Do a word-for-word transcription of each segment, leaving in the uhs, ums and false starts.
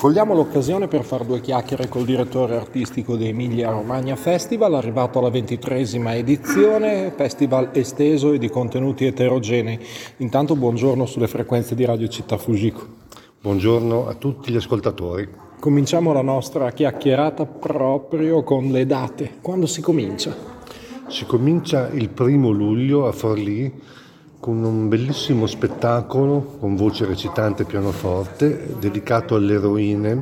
Cogliamo l'occasione per fare due chiacchiere col direttore artistico di Emilia Romagna Festival, arrivato alla ventitreesima edizione, festival esteso e di contenuti eterogenei. Intanto buongiorno sulle frequenze di Radio Città Fujiko. Buongiorno a tutti gli ascoltatori. Cominciamo la nostra chiacchierata proprio con le date. Quando si comincia? Si comincia il primo luglio a Forlì con un bellissimo spettacolo con voce recitante e pianoforte dedicato alle eroine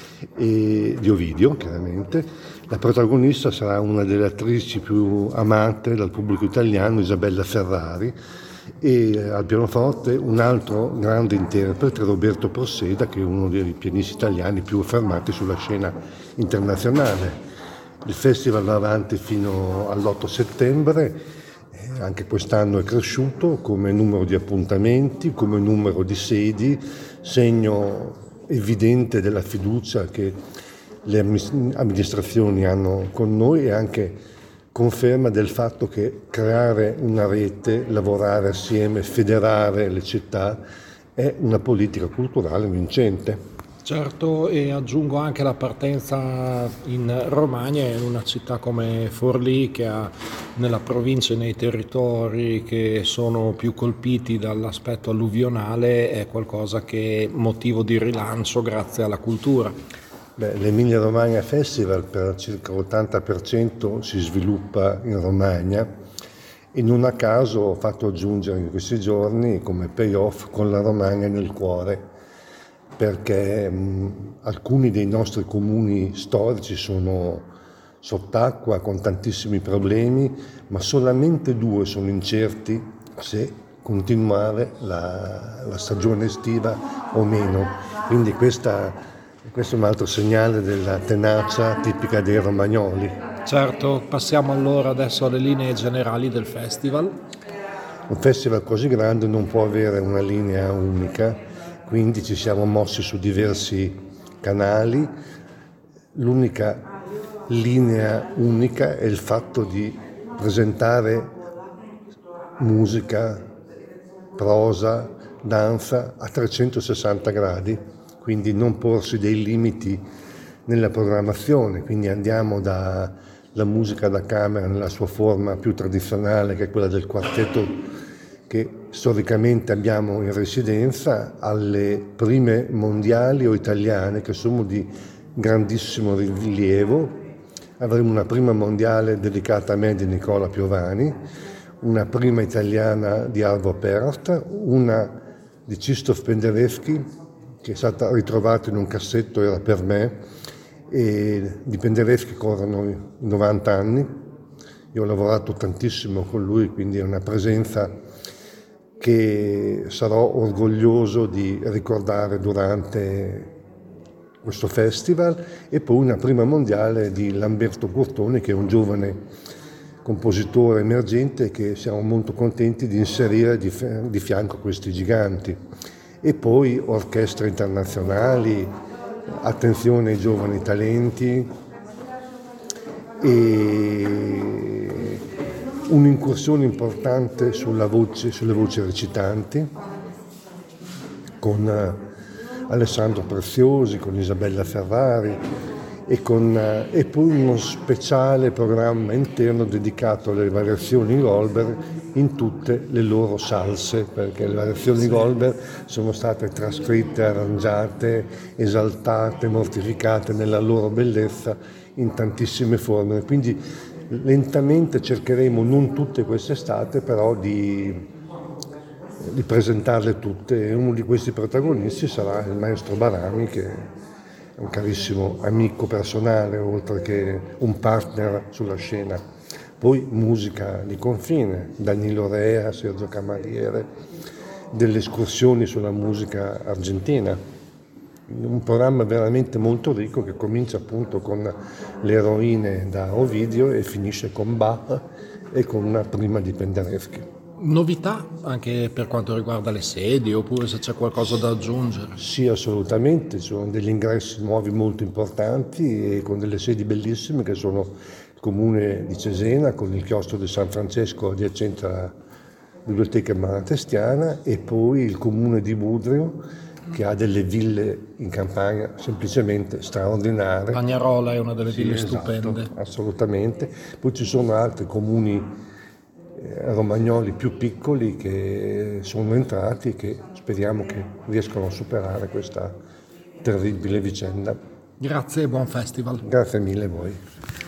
e di Ovidio, chiaramente. La protagonista sarà una delle attrici più amate dal pubblico italiano, Isabella Ferrari, e al pianoforte un altro grande interprete, Roberto Posseda, che è uno dei pianisti italiani più affermati sulla scena internazionale. Il festival va avanti fino all'otto settembre. Anche quest'anno è cresciuto come numero di appuntamenti, come numero di sedi, segno evidente della fiducia che le amministrazioni hanno con noi e anche conferma del fatto che creare una rete, lavorare assieme, federare le città è una politica culturale vincente. Certo, e aggiungo anche la partenza in Romagna, in una città come Forlì che ha nella provincia e nei territori che sono più colpiti dall'aspetto alluvionale, è qualcosa che è motivo di rilancio grazie alla cultura. Beh, l'Emilia Romagna Festival per circa l'ottanta per cento si sviluppa in Romagna e non a caso ho fatto aggiungere in questi giorni come payoff con la Romagna nel cuore, perché mh, alcuni dei nostri comuni storici sono sott'acqua con tantissimi problemi, ma solamente due sono incerti se continuare la, la stagione estiva o meno. Quindi questa, questo è un altro segnale della tenacia tipica dei romagnoli. Certo, passiamo allora adesso alle linee generali del festival. Un festival così grande non può avere una linea unica, quindi ci siamo mossi su diversi canali. L'unica linea unica è il fatto di presentare musica, prosa, danza a trecentosessanta gradi, quindi non porsi dei limiti nella programmazione, quindi andiamo dalla musica da camera nella sua forma più tradizionale, che è quella del quartetto che storicamente abbiamo in residenza, alle prime mondiali o italiane che sono di grandissimo rilievo. Avremo una prima mondiale dedicata a me di Nicola Piovani, una prima italiana di Arvo Pärt, una di Krzysztof Penderecki che è stata ritrovata in un cassetto, era per me, e di Penderecki corrono novanta anni. Io ho lavorato tantissimo con lui, quindi è una presenza che sarò orgoglioso di ricordare durante questo festival, e poi una prima mondiale di Lamberto Curtoni, che è un giovane compositore emergente che siamo molto contenti di inserire di, di fianco a questi giganti. E poi orchestre internazionali, attenzione ai giovani talenti e un'incursione importante sulla voce, sulle voci recitanti con Alessandro Preziosi, con Isabella Ferrari e, con, e poi uno speciale programma interno dedicato alle variazioni Goldberg in tutte le loro salse, perché le variazioni Goldberg sono state trascritte, arrangiate, esaltate, mortificate nella loro bellezza in tantissime forme. Quindi lentamente cercheremo, non tutte quest'estate, però di, di presentarle tutte, e uno di questi protagonisti sarà il maestro Barami, che è un carissimo amico personale oltre che un partner sulla scena. Poi musica di confine, Danilo Rea, Sergio Camariere, delle escursioni sulla musica argentina. Un programma veramente molto ricco che comincia appunto con le eroine da Ovidio e finisce con Bach e con una prima di Penderecki. Novità anche per quanto riguarda le sedi, oppure se c'è qualcosa da aggiungere? Sì, assolutamente, ci sono degli ingressi nuovi molto importanti e con delle sedi bellissime che sono il comune di Cesena con il chiostro di San Francesco adiacente alla Biblioteca Malatestiana, e poi il comune di Budrio che ha delle ville in Campania semplicemente straordinarie. Bagnarola è una delle Sì, ville esatto, stupende. Assolutamente. Poi ci sono altri comuni eh, romagnoli più piccoli che sono entrati e che speriamo che riescano a superare questa terribile vicenda. Grazie e buon festival. Grazie mille a voi.